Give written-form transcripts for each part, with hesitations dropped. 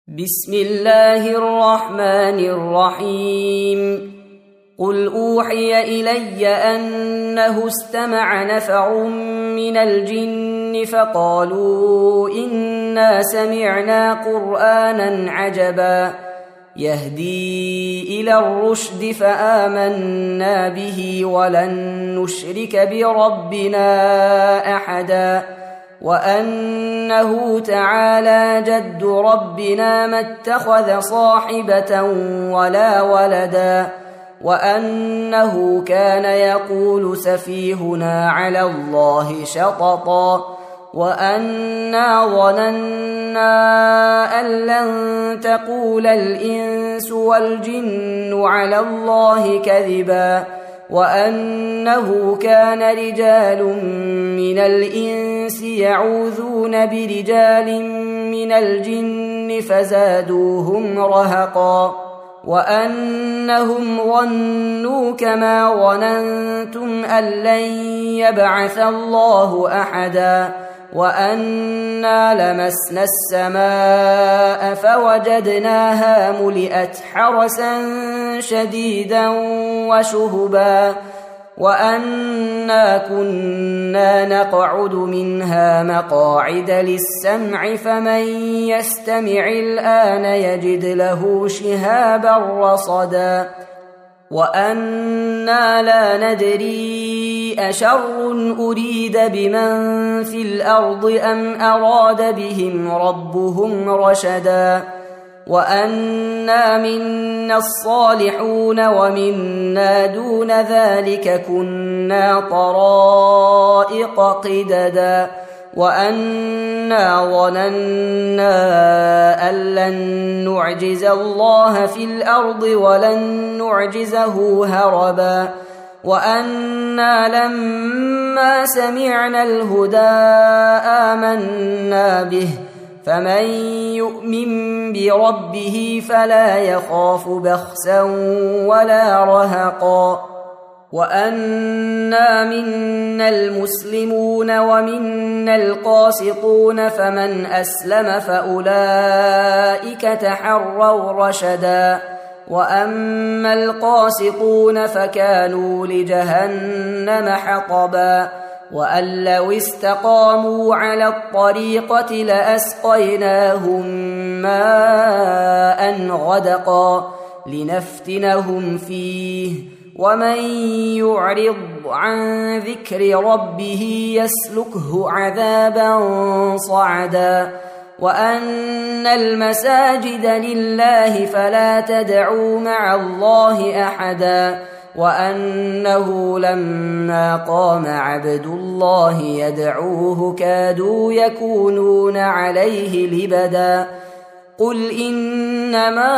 بسم الله الرحمن الرحيم قل أوحي إلي أنه استمع نفر من الجن فقالوا إنا سمعنا قرآنا عجبا يهدي إلى الرشد فآمنا به ولن نشرك بربنا أحدا وأنه تعالى جد ربنا ما اتخذ صاحبة ولا ولدا وأنه كان يقول سفيهنا على الله شططا وأنا ظننا أن لن تقول الإنس والجن على الله كذبا وأنه كان رجال من الإنس يعوذون برجال من الجن فزادوهم رهقا وأنهم ظنوا كما ظننتم أن لن يبعث الله أحدا وأنا لمسنا السماء فوجدناها ملئت حرسا شديدا وشهبا وأنا كنا نقعد منها مقاعد للسمع فمن يستمع الآن يجد له شهابا رصدا وأنا لا ندري أشر أريد بمن في الأرض أم أراد بهم ربهم رشدا وأنا منا الصالحون ومنا دون ذلك كنا طرائق قددا وأنا ظننا أن لن نعجز الله في الأرض ولن نعجزه هربا وأنا لما سمعنا الهدى آمنا به فمن يؤمن بربه فلا يخاف بخسا ولا رهقا وأنا منا المسلمون ومنا القاسطون فمن أسلم فأولئك تحروا رشدا وأما القاسطون فكانوا لجهنم حطبا وأن لو استقاموا على الطريقة لأسقيناهم ماء غدقا لنفتنهم فيه ومن يعرض عن ذكر ربه يسلكه عذابا صعدا وأن المساجد لله فلا تدعوا مع الله أحدا وأنه لما قام عبد الله يدعوه كادوا يكونون عليه لبدا قل إنما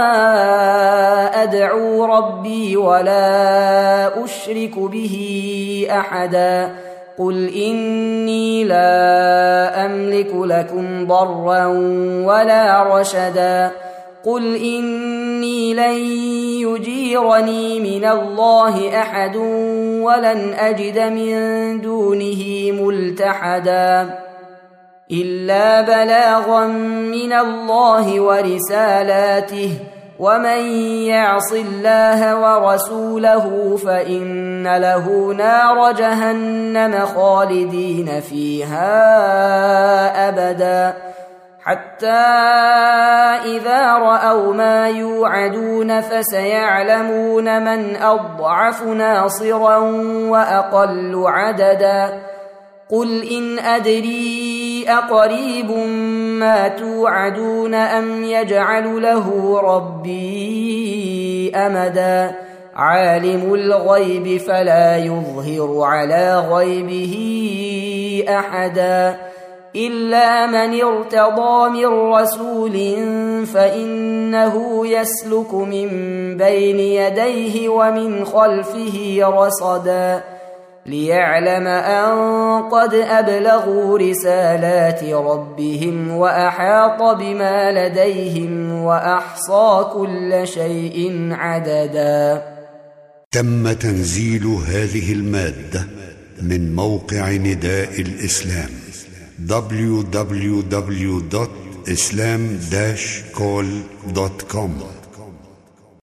أدعو ربي ولا أشرك به أحدا قل إني لا أملك لكم ضرا ولا رشدا قل إني لن يجيرني من الله أحد ولن أجد من دونه ملتحدا إلا بلاغا من الله ورسالاته ومن يعص الله ورسوله فإن له نار جهنم خالدين فيها أبدا حتى إذا رأوا ما يوعدون فسيعلمون من أضعف ناصرا وأقل عددا قل إن أدري أقريب ما توعدون أم يجعل له ربي أمدا عالم الغيب فلا يظهر على غيبه أحدا إلا من ارتضى من رسول فإنه يسلك من بين يديه ومن خلفه رصدا ليعلم أن قد أبلغوا رسالات ربهم وأحاط بما لديهم وأحصى كل شيء عددا. تم تنزيل هذه المادة من موقع نداء الإسلام www.nidaelislam islam-call.com